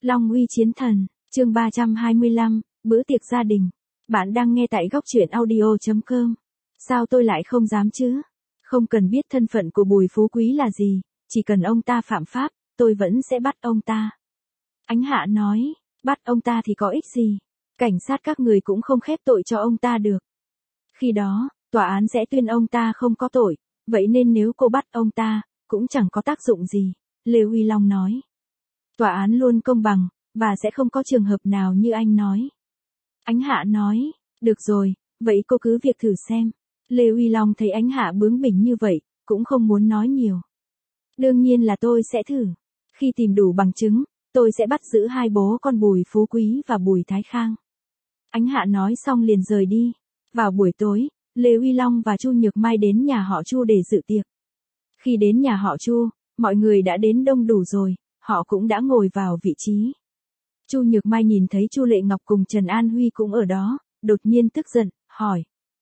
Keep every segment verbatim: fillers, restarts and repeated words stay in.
Long uy chiến thần, chương ba trăm hai mươi lăm, bữa tiệc gia đình. Bạn đang nghe tại góc truyện audio chấm com. Sao tôi lại không dám chứ? Không cần biết thân phận của Bùi Phú Quý là gì, chỉ cần ông ta phạm pháp, tôi vẫn sẽ bắt ông ta. Ánh Hạ nói, bắt ông ta thì có ích gì? Cảnh sát các người cũng không khép tội cho ông ta được. Khi đó, tòa án sẽ tuyên ông ta không có tội, vậy nên nếu cô bắt ông ta, cũng chẳng có tác dụng gì, Lê Uy Long nói. Tòa án luôn công bằng, và sẽ không có trường hợp nào như anh nói. Ánh Hạ nói, được rồi, vậy cô cứ việc thử xem. Lê Uy Long thấy Ánh Hạ bướng bỉnh như vậy, cũng không muốn nói nhiều. Đương nhiên là tôi sẽ thử. Khi tìm đủ bằng chứng, tôi sẽ bắt giữ hai bố con Bùi Phú Quý và Bùi Thái Khang. Ánh Hạ nói xong liền rời đi. Vào buổi tối, Lê Uy Long và Chu Nhược Mai đến nhà họ Chu để dự tiệc. Khi đến nhà họ Chu, mọi người đã đến đông đủ rồi, họ cũng đã ngồi vào vị trí. Chu Nhược Mai nhìn thấy Chu Lệ Ngọc cùng Trần An Huy cũng ở đó, đột nhiên tức giận, hỏi.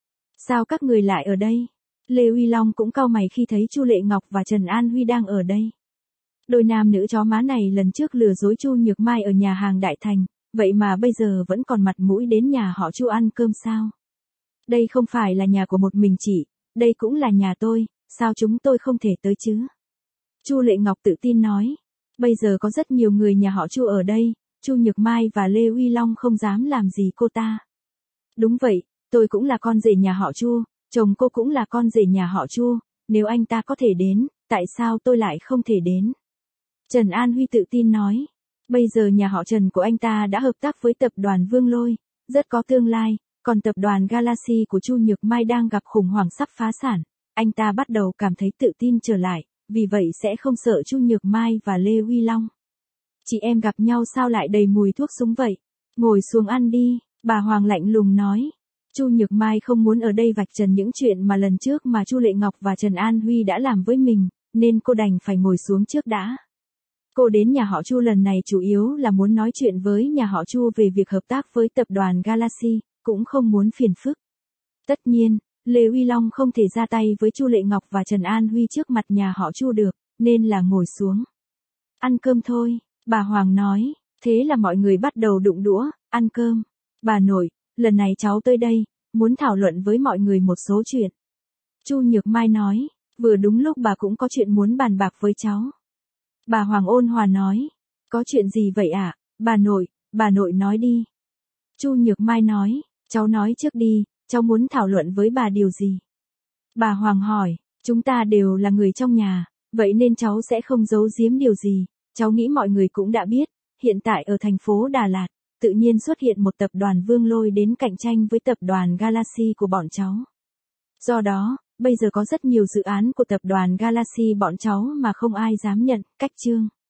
Sao các người lại ở đây? Lê Uy Long cũng cau mày khi thấy Chu Lệ Ngọc và Trần An Huy đang ở đây. Đôi nam nữ chó má này lần trước lừa dối Chu Nhược Mai ở nhà hàng Đại Thành, vậy mà bây giờ vẫn còn mặt mũi đến nhà họ Chu ăn cơm sao? Đây không phải là nhà của một mình chị, đây cũng là nhà tôi, sao chúng tôi không thể tới chứ? Chu Lệ Ngọc tự tin nói. Bây giờ có rất nhiều người nhà họ Chu ở đây, Chu Nhược Mai và Lê Uy Long không dám làm gì cô ta. Đúng vậy, tôi cũng là con rể nhà họ Chu, chồng cô cũng là con rể nhà họ Chu, nếu anh ta có thể đến, tại sao tôi lại không thể đến? Trần An Huy tự tin nói. Bây giờ nhà họ Trần của anh ta đã hợp tác với tập đoàn Vương Lôi, rất có tương lai, còn tập đoàn Galaxy của Chu Nhược Mai đang gặp khủng hoảng sắp phá sản. Anh ta bắt đầu cảm thấy tự tin trở lại, vì vậy sẽ không sợ Chu Nhược Mai và Lê Uy Long. Chị em gặp nhau sao lại đầy mùi thuốc súng vậy? Ngồi xuống ăn đi, bà Hoàng lạnh lùng nói. Chu Nhược Mai không muốn ở đây vạch trần những chuyện mà lần trước mà Chu Lệ Ngọc và Trần An Huy đã làm với mình, nên cô đành phải ngồi xuống trước đã. Cô đến nhà họ Chu lần này chủ yếu là muốn nói chuyện với nhà họ Chu về việc hợp tác với tập đoàn Galaxy, cũng không muốn phiền phức. Tất nhiên, Lê Uy Long không thể ra tay với Chu Lệ Ngọc và Trần An Huy trước mặt nhà họ Chu được, nên là ngồi xuống. Ăn cơm thôi, bà Hoàng nói, thế là mọi người bắt đầu đụng đũa, ăn cơm. Bà nội, lần này cháu tới đây, muốn thảo luận với mọi người một số chuyện. Chu Nhược Mai nói, vừa đúng lúc bà cũng có chuyện muốn bàn bạc với cháu. Bà Hoàng ôn hòa nói, có chuyện gì vậy ạ, à? Bà nội, bà nội nói đi. Chu Nhược Mai nói, cháu nói trước đi, cháu muốn thảo luận với bà điều gì? Bà Hoàng hỏi, chúng ta đều là người trong nhà, vậy nên cháu sẽ không giấu giếm điều gì. Cháu nghĩ mọi người cũng đã biết, hiện tại ở thành phố Đà Lạt, tự nhiên xuất hiện một tập đoàn Vương Lôi đến cạnh tranh với tập đoàn Galaxy của bọn cháu. Do đó, bây giờ có rất nhiều dự án của tập đoàn Galaxy bọn cháu mà không ai dám nhận, cách chương.